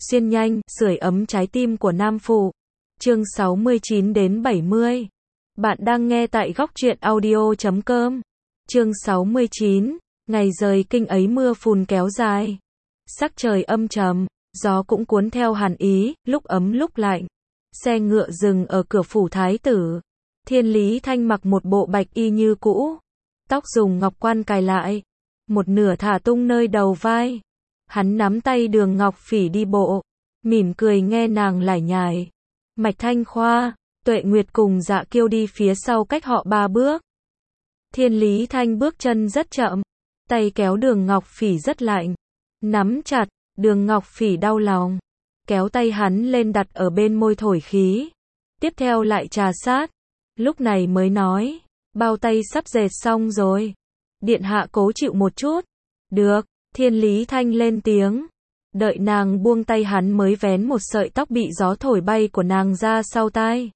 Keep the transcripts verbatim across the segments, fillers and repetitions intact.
xuyên nhanh, sưởi ấm trái tim của nam phụ. Chương sáu mươi chín đến bảy mươi. Bạn đang nghe tại góc truyện audio chấm com. Chương sáu mươi chín, ngày rời kinh ấy mưa phùn kéo dài. Sắc trời âm trầm, gió cũng cuốn theo hàn ý, lúc ấm lúc lạnh. Xe ngựa dừng ở cửa phủ thái tử. Thiên Lý Thanh mặc một bộ bạch y như cũ, tóc dùng ngọc quan cài lại, một nửa thả tung nơi đầu vai. Hắn nắm tay Đường Ngọc Phỉ đi bộ, mỉm cười nghe nàng lải nhải. Mạch Thanh Khoa, Tuệ Nguyệt cùng Dạ Kiêu đi phía sau cách họ ba bước. Thiên Lý Thanh bước chân rất chậm, tay kéo Đường Ngọc Phỉ rất lạnh, nắm chặt. Đường Ngọc Phỉ đau lòng, kéo tay hắn lên đặt ở bên môi thổi khí, tiếp theo lại trà sát, lúc này mới nói, bao tay sắp dệt xong rồi, điện hạ cố chịu một chút. Được. Thiên Lý Thanh lên tiếng, đợi nàng buông tay hắn mới vén một sợi tóc bị gió thổi bay của nàng ra sau tai,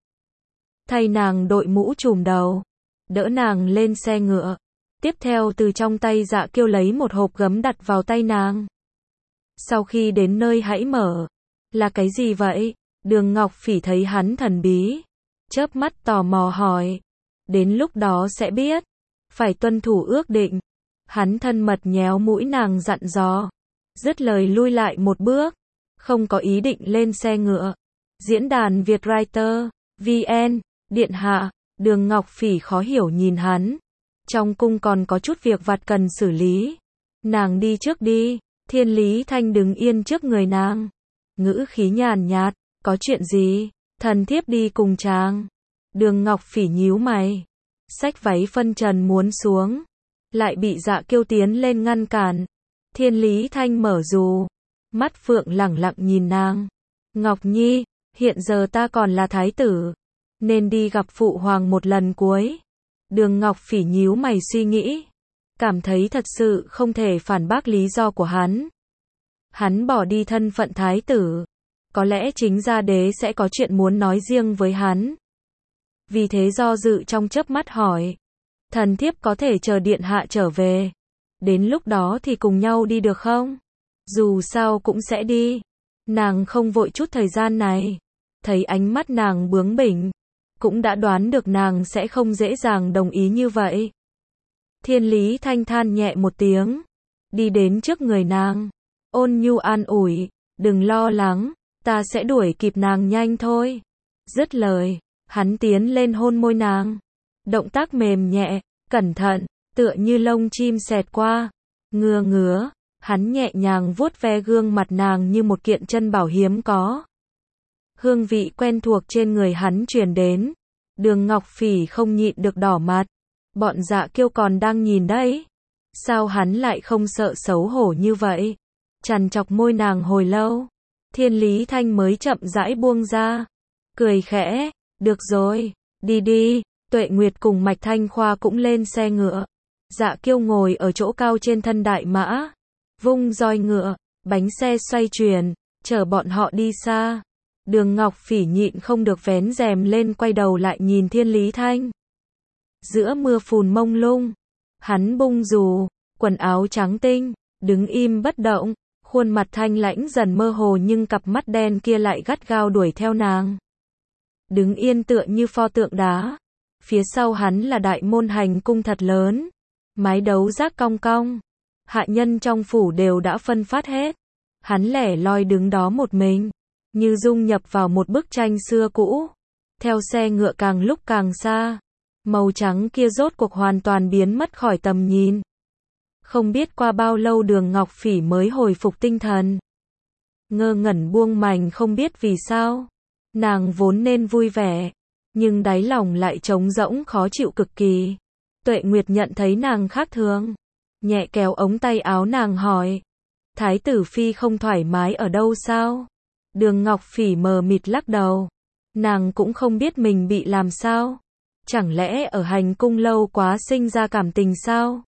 thay nàng đội mũ trùm đầu, đỡ nàng lên xe ngựa, tiếp theo từ trong tay Dạ Kiêu lấy một hộp gấm đặt vào tay nàng. Sau khi đến nơi hãy mở. Là cái gì vậy? Đường Ngọc Phỉ thấy hắn thần bí, chớp mắt tò mò hỏi. Đến lúc đó sẽ biết, phải tuân thủ ước định. Hắn thân mật nhéo mũi nàng dặn dò, dứt lời lui lại một bước, không có ý định lên xe ngựa. Diễn đàn Vietwriter, vê en, điện hạ. Đường Ngọc Phỉ khó hiểu nhìn hắn, trong cung còn có chút việc vặt cần xử lý, nàng đi trước đi. Thiên Lý Thanh đứng yên trước người nàng, ngữ khí nhàn nhạt, có chuyện gì, thần thiếp đi cùng chàng. Đường Ngọc Phỉ nhíu mày, xách váy phân trần muốn xuống, lại bị Dạ Kiêu tiến lên ngăn cản. Thiên Lý Thanh mở dù, mắt phượng lẳng lặng nhìn nàng. Ngọc Nhi, hiện giờ ta còn là thái tử, nên đi gặp phụ hoàng một lần cuối. Đường Ngọc Phỉ nhíu mày suy nghĩ, cảm thấy thật sự không thể phản bác lý do của hắn. Hắn bỏ đi thân phận thái tử, có lẽ chính gia đế sẽ có chuyện muốn nói riêng với hắn. Vì thế do dự trong chớp mắt hỏi, thần thiếp có thể chờ điện hạ trở về, đến lúc đó thì cùng nhau đi được không? Dù sao cũng sẽ đi. Nàng không vội chút thời gian này, thấy ánh mắt nàng bướng bỉnh, cũng đã đoán được nàng sẽ không dễ dàng đồng ý như vậy. Thiên Lý Thanh than nhẹ một tiếng, đi đến trước người nàng, ôn nhu an ủi, đừng lo lắng, ta sẽ đuổi kịp nàng nhanh thôi. Dứt lời, hắn tiến lên hôn môi nàng, động tác mềm nhẹ, cẩn thận, tựa như lông chim xẹt qua, ngứa ngứa, hắn nhẹ nhàng vuốt ve gương mặt nàng như một kiện chân bảo hiếm có. Hương vị quen thuộc trên người hắn truyền đến, Đường Ngọc Phỉ không nhịn được đỏ mặt. Bọn Dạ Kiêu còn đang nhìn đấy, sao hắn lại không sợ xấu hổ như vậy? Chằn chọc môi nàng hồi lâu, Thiên Lý Thanh mới chậm rãi buông ra, cười khẽ, được rồi, đi đi. Tuệ Nguyệt cùng Mạch Thanh Khoa cũng lên xe ngựa, Dạ Kiêu ngồi ở chỗ cao trên thân đại mã, vung roi ngựa, bánh xe xoay chuyển, chở bọn họ đi xa. Đường Ngọc Phỉ nhịn không được vén rèm lên quay đầu lại nhìn Thiên Lý Thanh. Giữa mưa phùn mông lung, hắn bung dù, quần áo trắng tinh, đứng im bất động, khuôn mặt thanh lãnh dần mơ hồ nhưng cặp mắt đen kia lại gắt gao đuổi theo nàng. Đứng yên tựa như pho tượng đá, phía sau hắn là đại môn hành cung thật lớn, mái đấu rác cong cong, hạ nhân trong phủ đều đã phân phát hết. Hắn lẻ loi đứng đó một mình, như dung nhập vào một bức tranh xưa cũ. Theo xe ngựa càng lúc càng xa, màu trắng kia rốt cuộc hoàn toàn biến mất khỏi tầm nhìn. Không biết qua bao lâu Đường Ngọc Phỉ mới hồi phục tinh thần. Ngơ ngẩn buông mành không biết vì sao. Nàng vốn nên vui vẻ, nhưng đáy lòng lại trống rỗng khó chịu cực kỳ. Tuệ Nguyệt nhận thấy nàng khác thường, nhẹ kéo ống tay áo nàng hỏi, Thái tử phi không thoải mái ở đâu sao? Đường Ngọc Phỉ mờ mịt lắc đầu, nàng cũng không biết mình bị làm sao. Chẳng lẽ ở hành cung lâu quá sinh ra cảm tình sao?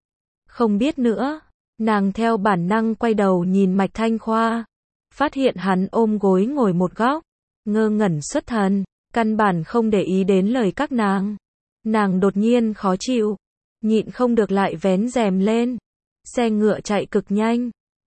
Không biết nữa. Nàng theo bản năng quay đầu nhìn Mạch Thanh Khoa, phát hiện hắn ôm gối ngồi một góc, ngơ ngẩn xuất thần, căn bản không để ý đến lời các nàng. Nàng đột nhiên khó chịu, nhịn không được lại vén rèm lên. Xe ngựa chạy cực nhanh,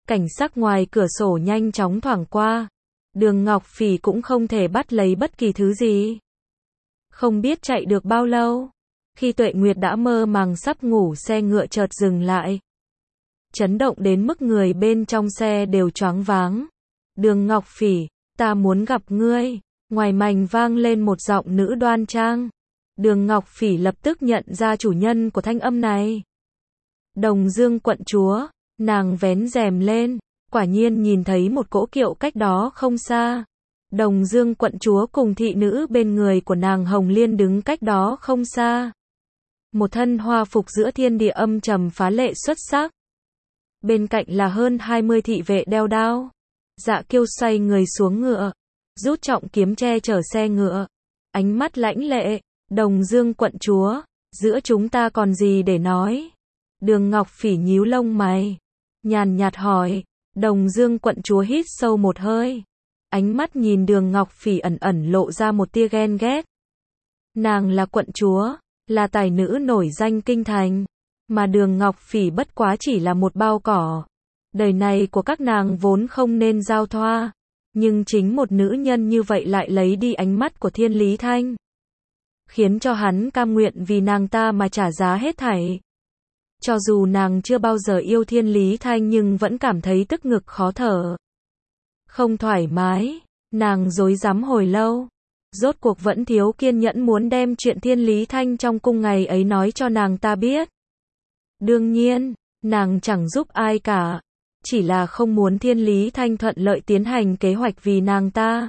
Cảnh sắc ngoài cửa sổ nhanh chóng thoảng qua. Đường Ngọc Phỉ cũng không thể bắt lấy bất kỳ thứ gì. Không biết chạy được bao lâu. Khi Tuệ Nguyệt đã mơ màng sắp ngủ, xe ngựa chợt dừng lại. Chấn động đến mức người bên trong xe đều choáng váng. Đường Ngọc Phỉ, ta muốn gặp ngươi. Ngoài mành vang lên một giọng nữ đoan trang. Đường Ngọc Phỉ lập tức nhận ra chủ nhân của thanh âm này. Đồng Dương quận chúa. Nàng vén rèm lên, quả nhiên nhìn thấy một cỗ kiệu cách đó không xa. Đồng Dương quận chúa cùng thị nữ bên người của nàng Hồng Liên đứng cách đó không xa. Một thân hoa phục giữa thiên địa âm trầm phá lệ xuất sắc. Bên cạnh là hơn hai mươi thị vệ đeo đao. Dạ Kiêu xoay người xuống ngựa, rút trọng kiếm che chở xe ngựa. Ánh mắt lãnh lệ, Đồng Dương quận chúa, giữa chúng ta còn gì để nói? Đường Ngọc Phỉ nhíu lông mày, nhàn nhạt hỏi. Đồng Dương quận chúa hít sâu một hơi. Ánh mắt nhìn Đường Ngọc Phỉ ẩn ẩn lộ ra một tia ghen ghét. Nàng là quận chúa, là tài nữ nổi danh kinh thành, mà Đường Ngọc Phỉ bất quá chỉ là một bao cỏ. Đời này của các nàng vốn không nên giao thoa, nhưng chính một nữ nhân như vậy lại lấy đi ánh mắt của Thiên Lý Thanh, khiến cho hắn cam nguyện vì nàng ta mà trả giá hết thảy. Cho dù nàng chưa bao giờ yêu Thiên Lý Thanh nhưng vẫn cảm thấy tức ngực khó thở, không thoải mái. Nàng rối rắm hồi lâu, rốt cuộc vẫn thiếu kiên nhẫn muốn đem chuyện Thiên Lý Thanh trong cung ngày ấy nói cho nàng ta biết. Đương nhiên, nàng chẳng giúp ai cả, chỉ là không muốn Thiên Lý Thanh thuận lợi tiến hành kế hoạch vì nàng ta.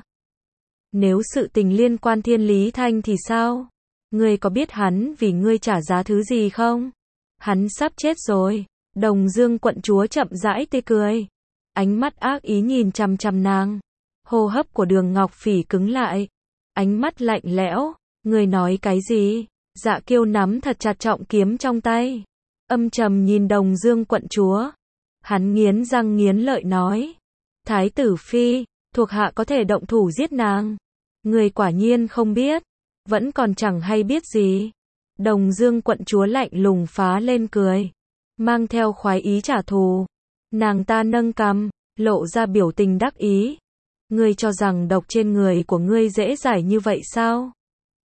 Nếu sự tình liên quan Thiên Lý Thanh thì sao? Ngươi có biết hắn vì ngươi trả giá thứ gì không? Hắn sắp chết rồi. Đồng Dương quận chúa chậm rãi tê cười, ánh mắt ác ý nhìn chằm chằm nàng. Hô hấp của Đường Ngọc Phỉ cứng lại, ánh mắt lạnh lẽo. Ngươi nói cái gì? Dạ Kiêu nắm thật chặt trọng kiếm trong tay, âm trầm nhìn Đồng Dương quận chúa. Hắn nghiến răng nghiến lợi nói. Thái tử phi, thuộc hạ có thể động thủ giết nàng. Ngươi quả nhiên không biết, vẫn còn chẳng hay biết gì. Đồng Dương quận chúa lạnh lùng phá lên cười, mang theo khoái ý trả thù. Nàng ta nâng cằm, lộ ra biểu tình đắc ý. Ngươi cho rằng độc trên người của ngươi dễ giải như vậy sao?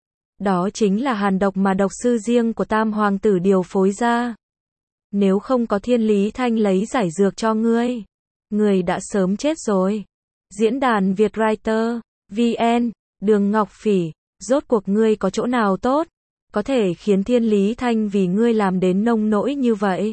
Đó chính là hàn độc mà độc sư riêng của Tam hoàng tử điều phối ra. Nếu không có Thiên Lý Thanh lấy giải dược cho ngươi, ngươi đã sớm chết rồi. Diễn đàn Vietwriter vê en. Đường Ngọc Phỉ, rốt cuộc ngươi có chỗ nào tốt, có thể khiến Thiên Lý Thanh vì ngươi làm đến nông nỗi như vậy?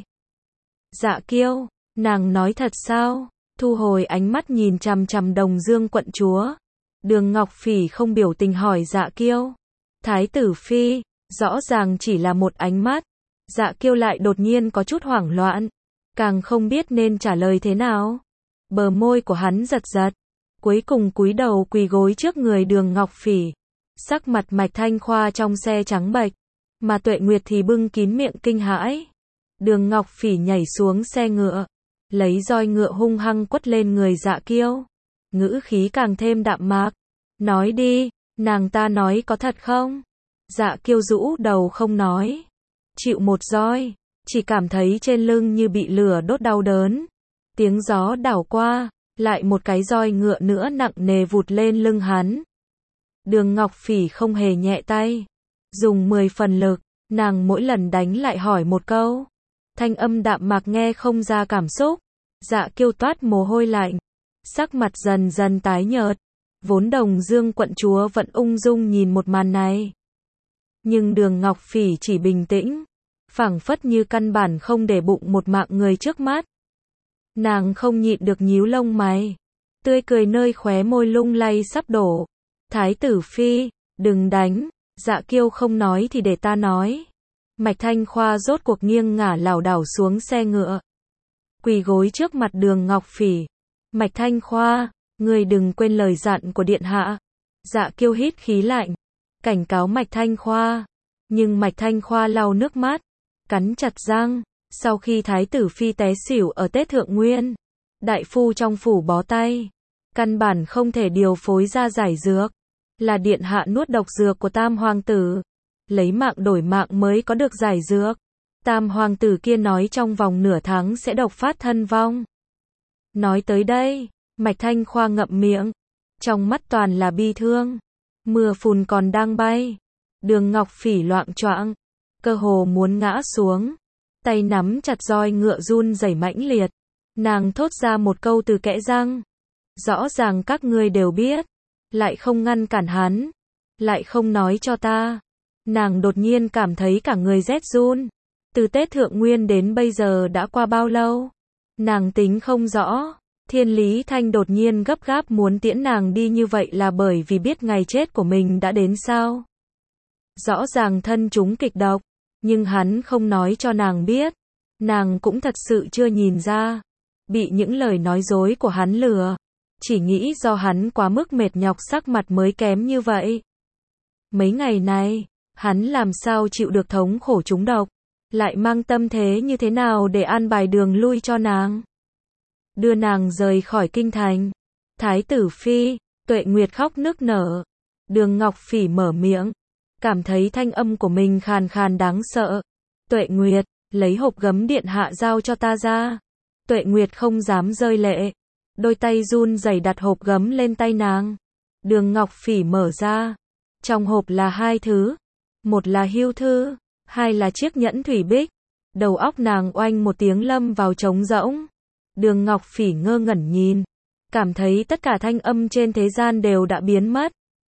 Dạ Kiêu, nàng nói thật sao? Thu hồi ánh mắt nhìn chằm chằm Đồng Dương quận chúa, Đường Ngọc Phỉ không biểu tình hỏi Dạ Kiêu. Thái tử phi, rõ ràng chỉ là một ánh mắt. Dạ Kiêu lại đột nhiên có chút hoảng loạn, càng không biết nên trả lời thế nào. Bờ môi của hắn giật giật, cuối cùng cúi đầu quỳ gối trước người Đường Ngọc Phỉ. Sắc mặt Mạch Thanh Khoa trong xe trắng bệch, mà Tuệ Nguyệt thì bưng kín miệng kinh hãi. Đường Ngọc Phỉ nhảy xuống xe ngựa, lấy roi ngựa hung hăng quất lên người Dạ Kiêu, ngữ khí càng thêm đạm mạc. Nói đi, nàng ta nói có thật không? Dạ Kiêu rũ đầu không nói, chịu một roi, chỉ cảm thấy trên lưng như bị lửa đốt đau đớn. Tiếng gió đảo qua, lại một cái roi ngựa nữa nặng nề vụt lên lưng hắn. Đường Ngọc Phỉ không hề nhẹ tay, dùng mười phần lực, nàng mỗi lần đánh lại hỏi một câu. Thanh âm đạm mạc nghe không ra cảm xúc. Dạ Kiêu toát mồ hôi lạnh, sắc mặt dần dần tái nhợt. Vốn Đồng Dương quận chúa vẫn ung dung nhìn một màn này, nhưng Đường Ngọc Phỉ chỉ bình tĩnh, phảng phất như căn bản không để bụng một mạng người trước mắt. Nàng không nhịn được nhíu lông mày, tươi cười nơi khóe môi lung lay sắp đổ. Thái tử phi, đừng đánh. Dạ Kiêu không nói thì để ta nói. Mạch Thanh Khoa rốt cuộc nghiêng ngả lảo đảo xuống xe ngựa, quỳ gối trước mặt Đường Ngọc Phỉ. Mạch Thanh Khoa, ngươi đừng quên lời dặn của điện hạ. Dạ Kiêu hít khí lạnh, cảnh cáo Mạch Thanh Khoa, nhưng Mạch Thanh Khoa lau nước mắt, cắn chặt răng. Sau khi Thái tử phi té xỉu ở Tết Thượng Nguyên, đại phu trong phủ bó tay, căn bản không thể điều phối ra giải dược, là điện hạ nuốt độc dược của Tam hoàng tử, lấy mạng đổi mạng mới có được giải dược. Tam hoàng tử kia nói trong vòng nửa tháng sẽ độc phát thân vong. Nói tới đây, Mạch Thanh Khoa ngậm miệng, trong mắt toàn là bi thương. Mưa phùn còn đang bay, Đường Ngọc Phỉ loạng choạng, cơ hồ muốn ngã xuống, tay nắm chặt roi ngựa run rẩy mãnh liệt. Nàng thốt ra một câu từ kẽ răng, rõ ràng các ngươi đều biết, lại không ngăn cản hắn, lại không nói cho ta. Nàng đột nhiên cảm thấy cả người rét run. Từ Tết Thượng Nguyên đến bây giờ đã qua bao lâu? Nàng tính không rõ. Thiên Lý Thanh đột nhiên gấp gáp muốn tiễn nàng đi như vậy là bởi vì biết ngày chết của mình đã đến sao? Rõ ràng thân chúng kịch độc, nhưng hắn không nói cho nàng biết. Nàng cũng thật sự chưa nhìn ra, bị những lời nói dối của hắn lừa, chỉ nghĩ do hắn quá mức mệt nhọc sắc mặt mới kém như vậy. Mấy ngày này, hắn làm sao chịu được thống khổ trúng độc, lại mang tâm thế như thế nào để an bài đường lui cho nàng. Đưa nàng rời khỏi kinh thành. Thái tử phi, Tuệ Nguyệt khóc nức nở. Đường Ngọc Phỉ mở miệng, cảm thấy thanh âm của mình khàn khàn đáng sợ. Tuệ Nguyệt, lấy hộp gấm điện hạ giao cho ta ra. Tuệ Nguyệt không dám rơi lệ, đôi tay run rẩy đặt hộp gấm lên tay nàng. Đường Ngọc Phỉ mở ra, trong hộp là hai thứ, một là hưu thư, hai là chiếc nhẫn thủy bích. Đầu óc nàng oanh một tiếng lâm vào trống rỗng. Đường Ngọc Phỉ ngơ ngẩn nhìn, cảm thấy tất cả thanh âm trên thế gian đều đã biến mất.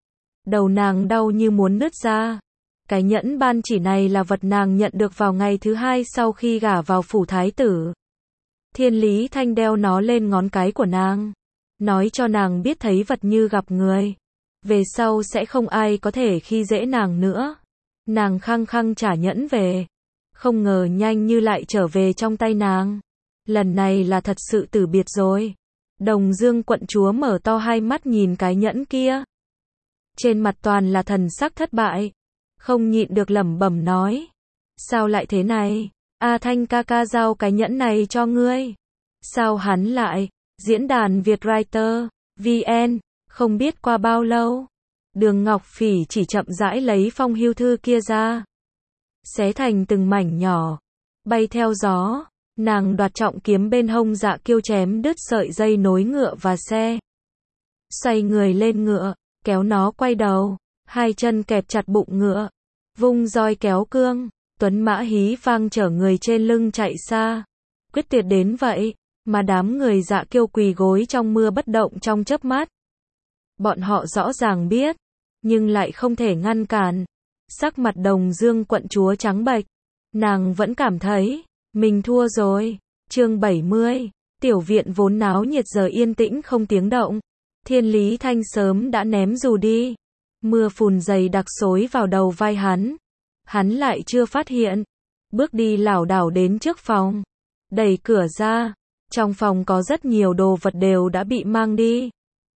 Đầu nàng đau như muốn nứt ra. Cái nhẫn ban chỉ này là vật nàng nhận được vào ngày thứ hai sau khi gả vào phủ thái tử. Thiên Lý Thanh đeo nó lên ngón cái của nàng, nói cho nàng biết thấy vật như gặp người, về sau sẽ không ai có thể khi dễ nàng nữa. Nàng khăng khăng trả nhẫn về, không ngờ nhanh như lại trở về trong tay nàng. Lần này là thật sự từ biệt rồi. Đồng Dương quận chúa mở to hai mắt nhìn cái nhẫn kia, trên mặt toàn là thần sắc thất bại, không nhịn được lẩm bẩm nói, sao lại thế này? A Thanh ca ca giao cái nhẫn này cho ngươi. Sao hắn lại? Diễn đàn Vietwriter vn, không biết qua bao lâu, Đường Ngọc Phỉ chỉ chậm rãi lấy phong hưu thư kia ra, xé thành từng mảnh nhỏ, bay theo gió. Nàng đoạt trọng kiếm bên hông Dạ Kiêu chém đứt sợi dây nối ngựa và xe, xoay người lên ngựa, kéo nó quay đầu, hai chân kẹp chặt bụng ngựa, vung roi kéo cương, tuấn mã hí vang chở người trên lưng chạy xa. Quyết tuyệt đến vậy, mà đám người Dạ Kiêu quỳ gối trong mưa bất động trong chớp mắt. Bọn họ rõ ràng biết, nhưng lại không thể ngăn cản. Sắc mặt Đồng Dương quận chúa trắng bệch, nàng vẫn cảm thấy mình thua rồi. Chương bảy mươi, tiểu viện vốn náo nhiệt giờ yên tĩnh không tiếng động. Thiên Lý Thanh sớm đã ném dù đi. Mưa phùn dày đặc xối vào đầu vai hắn. Hắn lại chưa phát hiện. Bước đi lảo đảo đến trước phòng, đẩy cửa ra. Trong phòng có rất nhiều đồ vật đều đã bị mang đi,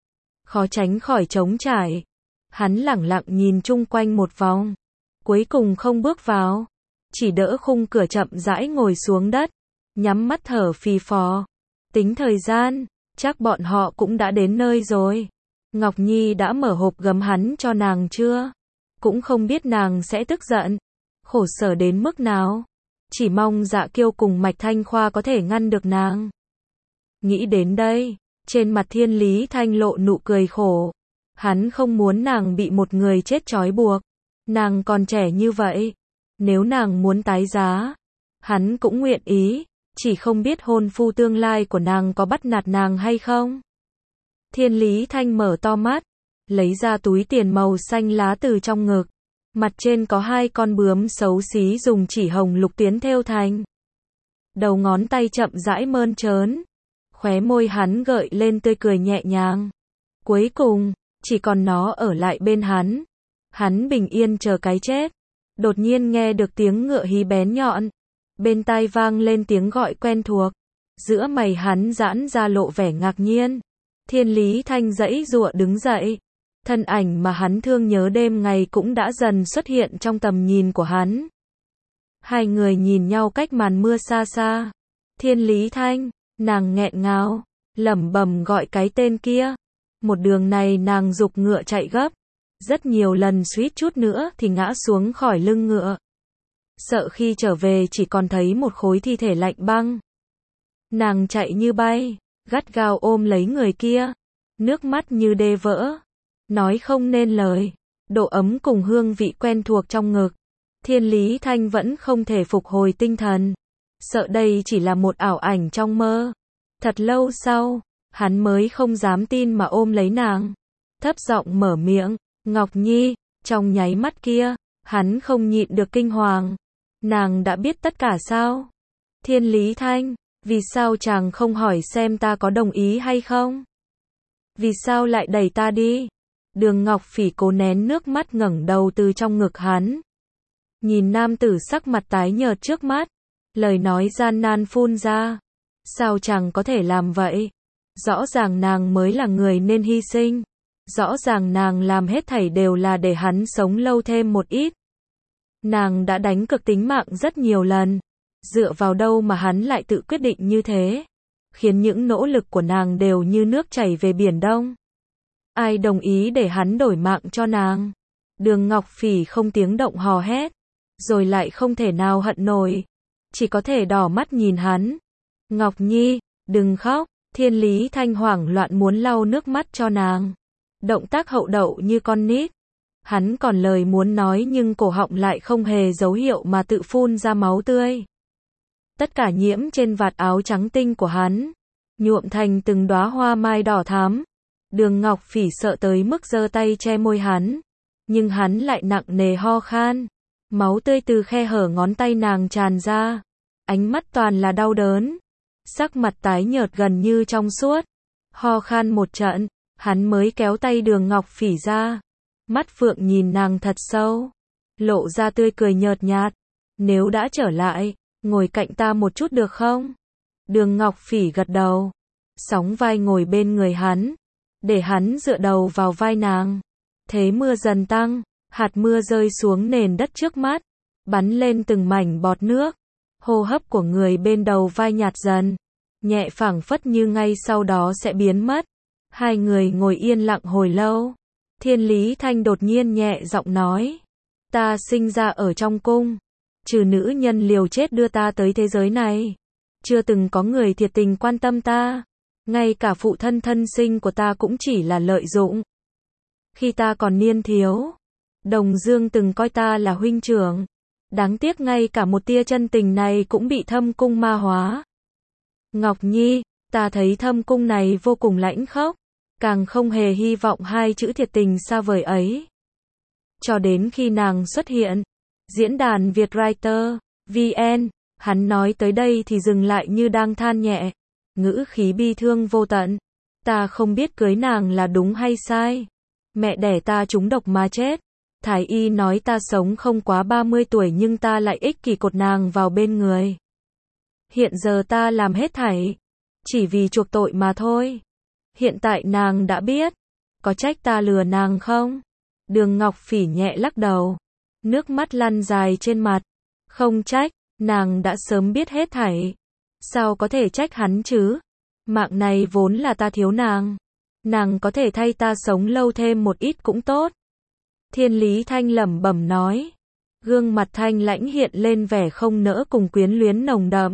khó tránh khỏi trống trải. Hắn lẳng lặng nhìn chung quanh một vòng, cuối cùng không bước vào, chỉ đỡ khung cửa chậm rãi ngồi xuống đất, nhắm mắt thở phì phò. Tính thời gian, chắc bọn họ cũng đã đến nơi rồi. Ngọc Nhi đã mở hộp gấm hắn cho nàng chưa? Cũng không biết nàng sẽ tức giận, khổ sở đến mức nào. Chỉ mong Dạ Kiêu cùng Mạch Thanh Khoa có thể ngăn được nàng. Nghĩ đến đây, trên mặt Thiên Lý Thanh lộ nụ cười khổ. Hắn không muốn nàng bị một người chết trói buộc. Nàng còn trẻ như vậy, nếu nàng muốn tái giá, hắn cũng nguyện ý, chỉ không biết hôn phu tương lai của nàng có bắt nạt nàng hay không. Thiên Lý Thanh mở to mắt, lấy ra túi tiền màu xanh lá từ trong ngực. Mặt trên có hai con bướm xấu xí dùng chỉ hồng lục tuyến thêu thành. Đầu ngón tay chậm rãi mơn trớn, khóe môi hắn gợi lên tươi cười nhẹ nhàng. Cuối cùng, chỉ còn nó ở lại bên hắn. Hắn bình yên chờ cái chết. Đột nhiên nghe được tiếng ngựa hí bén nhọn, bên tai vang lên tiếng gọi quen thuộc. Giữa mày hắn giãn ra lộ vẻ ngạc nhiên. Thiên Lý Thanh giãy giụa đứng dậy. Thân ảnh mà hắn thương nhớ đêm ngày cũng đã dần xuất hiện trong tầm nhìn của hắn. Hai người nhìn nhau cách màn mưa xa xa. Thiên Lý Thanh, nàng nghẹn ngào, lẩm bẩm gọi cái tên kia. Một đường này nàng giục ngựa chạy gấp, rất nhiều lần suýt chút nữa thì ngã xuống khỏi lưng ngựa. Sợ khi trở về chỉ còn thấy một khối thi thể lạnh băng. Nàng chạy như bay, gắt gao ôm lấy người kia, nước mắt như đê vỡ, nói không nên lời, độ ấm cùng hương vị quen thuộc trong ngực. Thiên Lý Thanh vẫn không thể phục hồi tinh thần, sợ đây chỉ là một ảo ảnh trong mơ. Thật lâu sau, hắn mới không dám tin mà ôm lấy nàng, thấp giọng mở miệng, Ngọc Nhi. Trong nháy mắt kia, hắn không nhịn được kinh hoàng. Nàng đã biết tất cả sao? Thiên Lý Thanh, vì sao chàng không hỏi xem ta có đồng ý hay không? Vì sao lại đẩy ta đi? Đường Ngọc Phỉ cố nén nước mắt ngẩng đầu từ trong ngực hắn. Nhìn nam tử sắc mặt tái nhợt trước mắt, lời nói gian nan phun ra. Sao chàng có thể làm vậy? Rõ ràng nàng mới là người nên hy sinh. Rõ ràng nàng làm hết thảy đều là để hắn sống lâu thêm một ít. Nàng đã đánh cược tính mạng rất nhiều lần. Dựa vào đâu mà hắn lại tự quyết định như thế? Khiến những nỗ lực của nàng đều như nước chảy về biển đông. Ai đồng ý để hắn đổi mạng cho nàng? Đường Ngọc Phỉ không tiếng động hò hét. Rồi lại không thể nào hận nổi. Chỉ có thể đỏ mắt nhìn hắn. Ngọc Nhi, đừng khóc. Thiên Lý Thanh hoảng loạn muốn lau nước mắt cho nàng. Động tác hậu đậu như con nít. Hắn còn lời muốn nói nhưng cổ họng lại không hề dấu hiệu mà tự phun ra máu tươi. Tất cả nhiễm trên vạt áo trắng tinh của hắn, nhuộm thành từng đóa hoa mai đỏ thắm. Đường Ngọc Phỉ sợ tới mức giơ tay che môi hắn, nhưng hắn lại nặng nề ho khan. Máu tươi từ khe hở ngón tay nàng tràn ra, ánh mắt toàn là đau đớn, sắc mặt tái nhợt gần như trong suốt. Ho khan một trận, hắn mới kéo tay Đường Ngọc Phỉ ra, mắt phượng nhìn nàng thật sâu, lộ ra tươi cười nhợt nhạt. Nếu đã trở lại, ngồi cạnh ta một chút được không? Đường Ngọc Phỉ gật đầu, sóng vai ngồi bên người hắn, để hắn dựa đầu vào vai nàng. Thế mưa dần tăng, hạt mưa rơi xuống nền đất trước mắt, bắn lên từng mảnh bọt nước. Hô hấp của người bên đầu vai nhạt dần, nhẹ phảng phất như ngay sau đó sẽ biến mất. Hai người ngồi yên lặng hồi lâu. Thiên Lý Thanh đột nhiên nhẹ giọng nói, ta sinh ra ở trong cung, trừ nữ nhân liều chết đưa ta tới thế giới này, chưa từng có người thiệt tình quan tâm ta. Ngay cả phụ thân thân sinh của ta cũng chỉ là lợi dụng. Khi ta còn niên thiếu, Đồng Dương từng coi ta là huynh trưởng. Đáng tiếc ngay cả một tia chân tình này cũng bị thâm cung ma hóa. Ngọc Nhi, ta thấy thâm cung này vô cùng lãnh khốc, càng không hề hy vọng hai chữ thiệt tình xa vời ấy. Cho đến khi nàng xuất hiện, diễn đàn Vietwriter, vê en, hắn nói tới đây thì dừng lại như đang than nhẹ, ngữ khí bi thương vô tận. Ta không biết cưới nàng là đúng hay sai. Mẹ đẻ ta trúng độc mà chết. Thái y nói ta sống không quá ba mươi tuổi nhưng ta lại ích kỷ cột nàng vào bên người. Hiện giờ ta làm hết thảy, chỉ vì chuộc tội mà thôi. Hiện tại nàng đã biết, có trách ta lừa nàng không? Đường Ngọc Phỉ nhẹ lắc đầu, nước mắt lăn dài trên mặt. Không trách, nàng đã sớm biết hết thảy. Sao có thể trách hắn chứ? Mạng này vốn là ta thiếu nàng. Nàng có thể thay ta sống lâu thêm một ít cũng tốt. Thiên Lý Thanh lẩm bẩm nói. Gương mặt thanh lãnh hiện lên vẻ không nỡ cùng quyến luyến nồng đậm.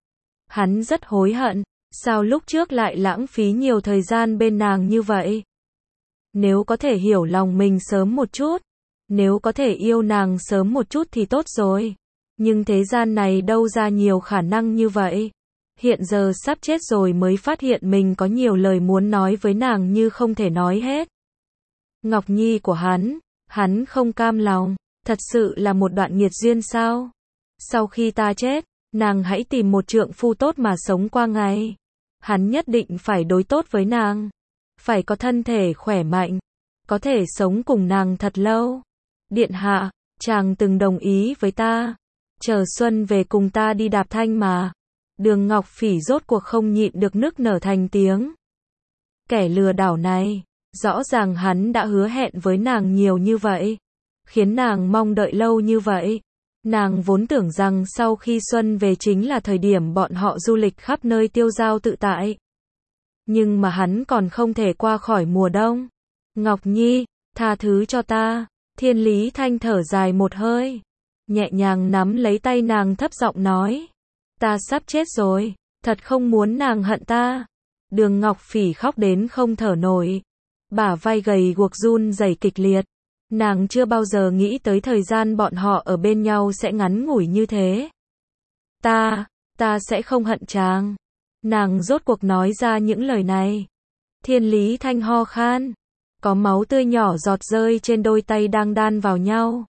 Hắn rất hối hận, sao lúc trước lại lãng phí nhiều thời gian bên nàng như vậy? Nếu có thể hiểu lòng mình sớm một chút, nếu có thể yêu nàng sớm một chút thì tốt rồi. Nhưng thế gian này đâu ra nhiều khả năng như vậy. Hiện giờ sắp chết rồi mới phát hiện mình có nhiều lời muốn nói với nàng như không thể nói hết. Ngọc Nhi của hắn, hắn không cam lòng, thật sự là một đoạn nghiệt duyên sao? Sau khi ta chết, nàng hãy tìm một trượng phu tốt mà sống qua ngày. Hắn nhất định phải đối tốt với nàng, phải có thân thể khỏe mạnh, có thể sống cùng nàng thật lâu. Điện hạ, chàng từng đồng ý với ta, chờ xuân về cùng ta đi đạp thanh mà. Đường Ngọc Phỉ rốt cuộc không nhịn được nức nở thành tiếng. Kẻ lừa đảo này, rõ ràng hắn đã hứa hẹn với nàng nhiều như vậy, khiến nàng mong đợi lâu như vậy. Nàng vốn tưởng rằng sau khi xuân về chính là thời điểm bọn họ du lịch khắp nơi tiêu dao tự tại. Nhưng mà hắn còn không thể qua khỏi mùa đông. Ngọc Nhi, tha thứ cho ta. Thiên Lý Thanh thở dài một hơi, nhẹ nhàng nắm lấy tay nàng thấp giọng nói. Ta sắp chết rồi, thật không muốn nàng hận ta. Đường Ngọc Phỉ khóc đến không thở nổi. Bả vai gầy guộc run rẩy kịch liệt. Nàng chưa bao giờ nghĩ tới thời gian bọn họ ở bên nhau sẽ ngắn ngủi như thế. Ta, ta sẽ không hận chàng. Nàng rốt cuộc nói ra những lời này. Thiên Lý Thanh ho khan. Có máu tươi nhỏ giọt rơi trên đôi tay đang đan vào nhau.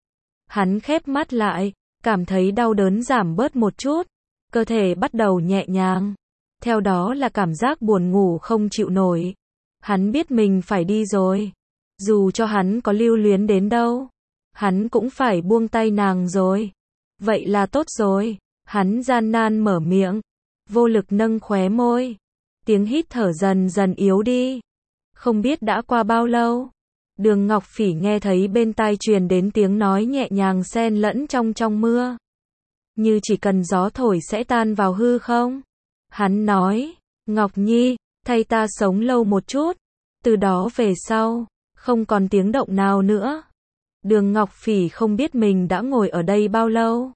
Hắn khép mắt lại, cảm thấy đau đớn giảm bớt một chút. Cơ thể bắt đầu nhẹ nhàng. Theo đó là cảm giác buồn ngủ không chịu nổi. Hắn biết mình phải đi rồi. Dù cho hắn có lưu luyến đến đâu, hắn cũng phải buông tay nàng rồi. Vậy là tốt rồi. Hắn gian nan mở miệng, vô lực nâng khóe môi. Tiếng hít thở dần dần yếu đi. Không biết đã qua bao lâu, Đường Ngọc Phỉ nghe thấy bên tai truyền đến tiếng nói nhẹ nhàng xen lẫn trong trong mưa. Như chỉ cần gió thổi sẽ tan vào hư không? Hắn nói, Ngọc Nhi, thay ta sống lâu một chút. Từ đó về sau, không còn tiếng động nào nữa. Đường Ngọc Phỉ không biết mình đã ngồi ở đây bao lâu.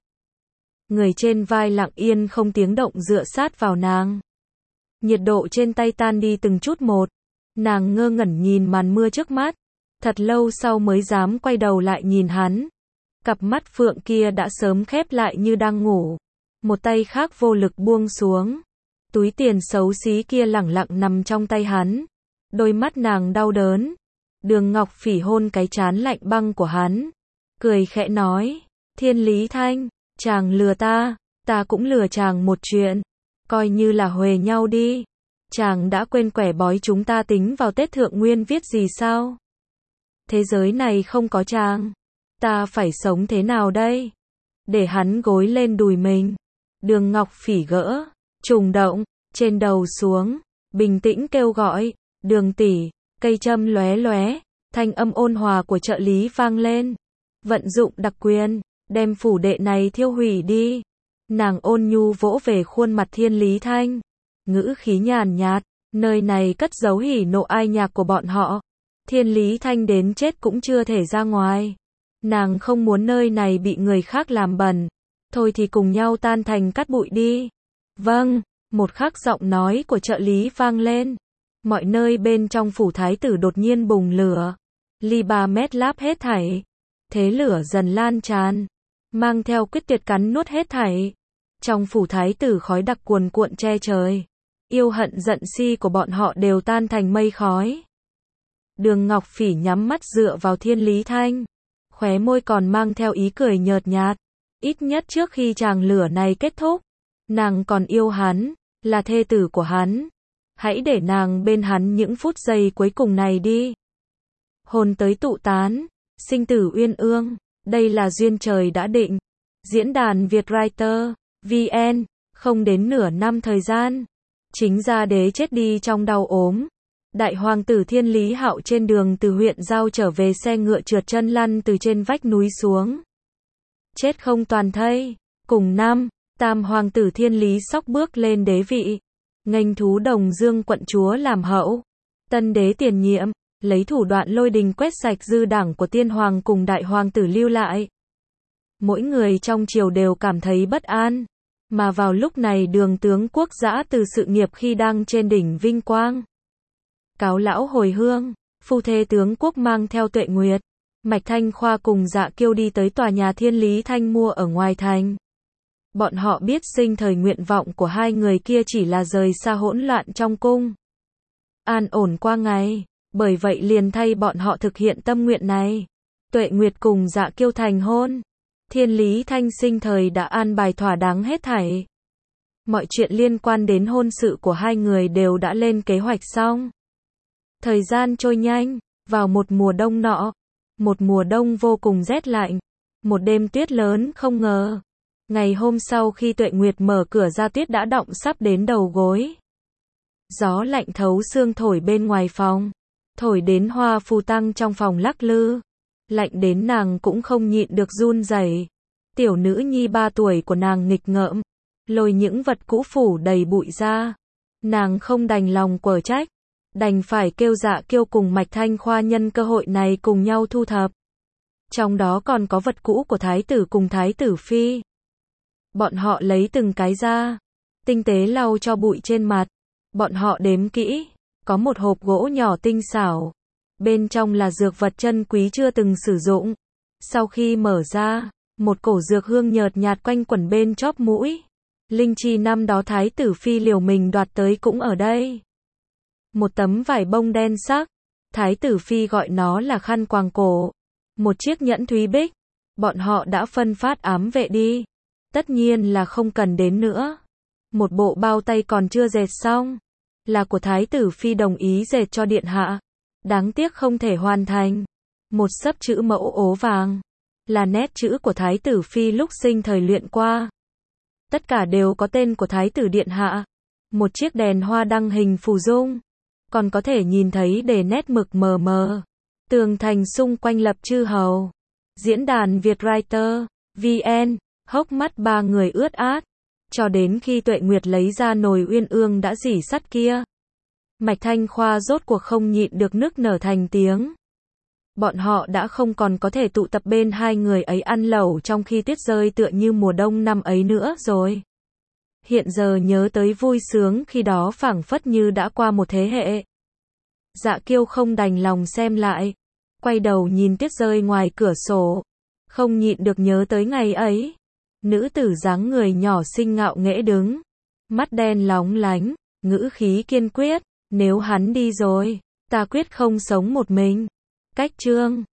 Người trên vai lặng yên không tiếng động dựa sát vào nàng. Nhiệt độ trên tay tan đi từng chút một. Nàng ngơ ngẩn nhìn màn mưa trước mắt. Thật lâu sau mới dám quay đầu lại nhìn hắn. Cặp mắt phượng kia đã sớm khép lại như đang ngủ. Một tay khác vô lực buông xuống. Túi tiền xấu xí kia lẳng lặng nằm trong tay hắn. Đôi mắt nàng đau đớn. Đường Ngọc Phỉ hôn cái trán lạnh băng của hắn. Cười khẽ nói, Thiên Lý Thanh, chàng lừa ta, ta cũng lừa chàng một chuyện. Coi như là huề nhau đi. Chàng đã quên quẻ bói chúng ta tính vào Tết Thượng Nguyên viết gì sao? Thế giới này không có chàng. Ta phải sống thế nào đây? Để hắn gối lên đùi mình. Đường Ngọc Phỉ gỡ, trùng động, trên đầu xuống, bình tĩnh kêu gọi, Đường tỷ. Cây châm lóe lóe, thanh âm ôn hòa của trợ lý vang lên. Vận dụng đặc quyền, đem phủ đệ này thiêu hủy đi. Nàng ôn nhu vỗ về khuôn mặt Thiên Lý Thanh. Ngữ khí nhàn nhạt, nơi này cất giấu hỉ nộ ai nhạc của bọn họ. Thiên Lý Thanh đến chết cũng chưa thể ra ngoài. Nàng không muốn nơi này bị người khác làm bẩn. Thôi thì cùng nhau tan thành cát bụi đi. Vâng, một khắc giọng nói của trợ lý vang lên. Mọi nơi bên trong phủ thái tử đột nhiên bùng lửa. Ly ba mét láp hết thảy. Thế lửa dần lan tràn. Mang theo quyết tuyệt cắn nuốt hết thảy. Trong phủ thái tử khói đặc cuồn cuộn che trời. Yêu hận giận si của bọn họ đều tan thành mây khói. Đường Ngọc Phỉ nhắm mắt dựa vào Thiên Lý Thanh. Khóe môi còn mang theo ý cười nhợt nhạt. Ít nhất trước khi tràng lửa này kết thúc, nàng còn yêu hắn, là thê tử của hắn. Hãy để nàng bên hắn những phút giây cuối cùng này đi. Hồn tới tụ tán, sinh tử uyên ương, đây là duyên trời đã định. Diễn đàn Vietwriter, vê en, không đến nửa năm thời gian. Chính gia đế chết đi trong đau ốm. Đại hoàng tử Thiên Lý Hạo trên đường từ huyện Giao trở về xe ngựa trượt chân lăn từ trên vách núi xuống. Chết không toàn thây. Cùng năm, tam hoàng tử Thiên Lý Sóc bước lên đế vị. Nghênh thú Đồng Dương quận chúa làm hậu. Tân đế tiền nhiệm, lấy thủ đoạn lôi đình quét sạch dư đảng của tiên hoàng cùng đại hoàng tử lưu lại. Mỗi người trong triều đều cảm thấy bất an. Mà vào lúc này Đường tướng quốc dã từ sự nghiệp khi đang trên đỉnh vinh quang. Cáo lão hồi hương, phu thê tướng quốc mang theo Tuệ Nguyệt, Mạch Thanh Khoa cùng Dạ Kiêu đi tới tòa nhà Thiên Lý Thanh mua ở ngoài thành. Bọn họ biết sinh thời nguyện vọng của hai người kia chỉ là rời xa hỗn loạn trong cung. An ổn qua ngày, bởi vậy liền thay bọn họ thực hiện tâm nguyện này. Tuệ Nguyệt cùng Dạ Kiêu thành hôn. Thiên Lý Thanh sinh thời đã an bài thỏa đáng hết thảy. Mọi chuyện liên quan đến hôn sự của hai người đều đã lên kế hoạch xong. Thời gian trôi nhanh, vào một mùa đông nọ, một mùa đông vô cùng rét lạnh, một đêm tuyết lớn không ngờ. Ngày hôm sau khi Tuệ Nguyệt mở cửa ra tuyết đã đọng sắp đến đầu gối. Gió lạnh thấu xương thổi bên ngoài phòng, thổi đến hoa phù tăng trong phòng lắc lư. Lạnh đến nàng cũng không nhịn được run rẩy. Tiểu nữ nhi ba tuổi của nàng nghịch ngợm, lôi những vật cũ phủ đầy bụi ra. Nàng không đành lòng quở trách, đành phải kêu Dạ Kiêu cùng Mạch Thanh Khoa nhân cơ hội này cùng nhau thu thập. Trong đó còn có vật cũ của thái tử cùng thái tử phi. Bọn họ lấy từng cái ra, tinh tế lau cho bụi trên mặt, Bọn họ đếm kỹ, có một hộp gỗ nhỏ tinh xảo. Bên trong là dược vật chân quý chưa từng sử dụng. Sau khi mở ra, một cổ dược hương nhợt nhạt quanh quẩn bên chóp mũi. Linh chi năm đó Thái tử Phi liều mình đoạt tới cũng ở đây. Một tấm vải bông đen sắc. Thái tử Phi gọi nó là khăn quàng cổ. Một chiếc nhẫn thúy bích. Bọn họ đã phân phát ám vệ đi. Tất nhiên là không cần đến nữa. Một bộ bao tay còn chưa dệt xong. Là của Thái tử Phi đồng ý dệt cho điện hạ. Đáng tiếc không thể hoàn thành. Một xấp chữ mẫu ố vàng. Là nét chữ của Thái tử Phi lúc sinh thời luyện qua. Tất cả đều có tên của Thái tử điện hạ. Một chiếc đèn hoa đăng hình phù dung. Còn có thể nhìn thấy đề nét mực mờ mờ. Tường thành xung quanh lập chư hầu. Diễn đàn Vietwriter, vê en, hốc mắt ba người ướt át. Cho đến khi Tuệ Nguyệt lấy ra nồi uyên ương đã rỉ sắt kia. Mạch Thanh Khoa rốt cuộc không nhịn được nức nở thành tiếng. Bọn họ đã không còn có thể tụ tập bên hai người ấy ăn lẩu trong khi tuyết rơi tựa như mùa đông năm ấy nữa rồi. Hiện giờ nhớ tới vui sướng khi đó phảng phất như đã qua một thế hệ. Dạ Kiêu không đành lòng xem lại. Quay đầu nhìn tuyết rơi ngoài cửa sổ. Không nhịn được nhớ tới ngày ấy. Nữ tử dáng người nhỏ xinh ngạo nghễ đứng. Mắt đen lóng lánh, ngữ khí kiên quyết. Nếu hắn đi rồi, ta quyết không sống một mình. Cách chương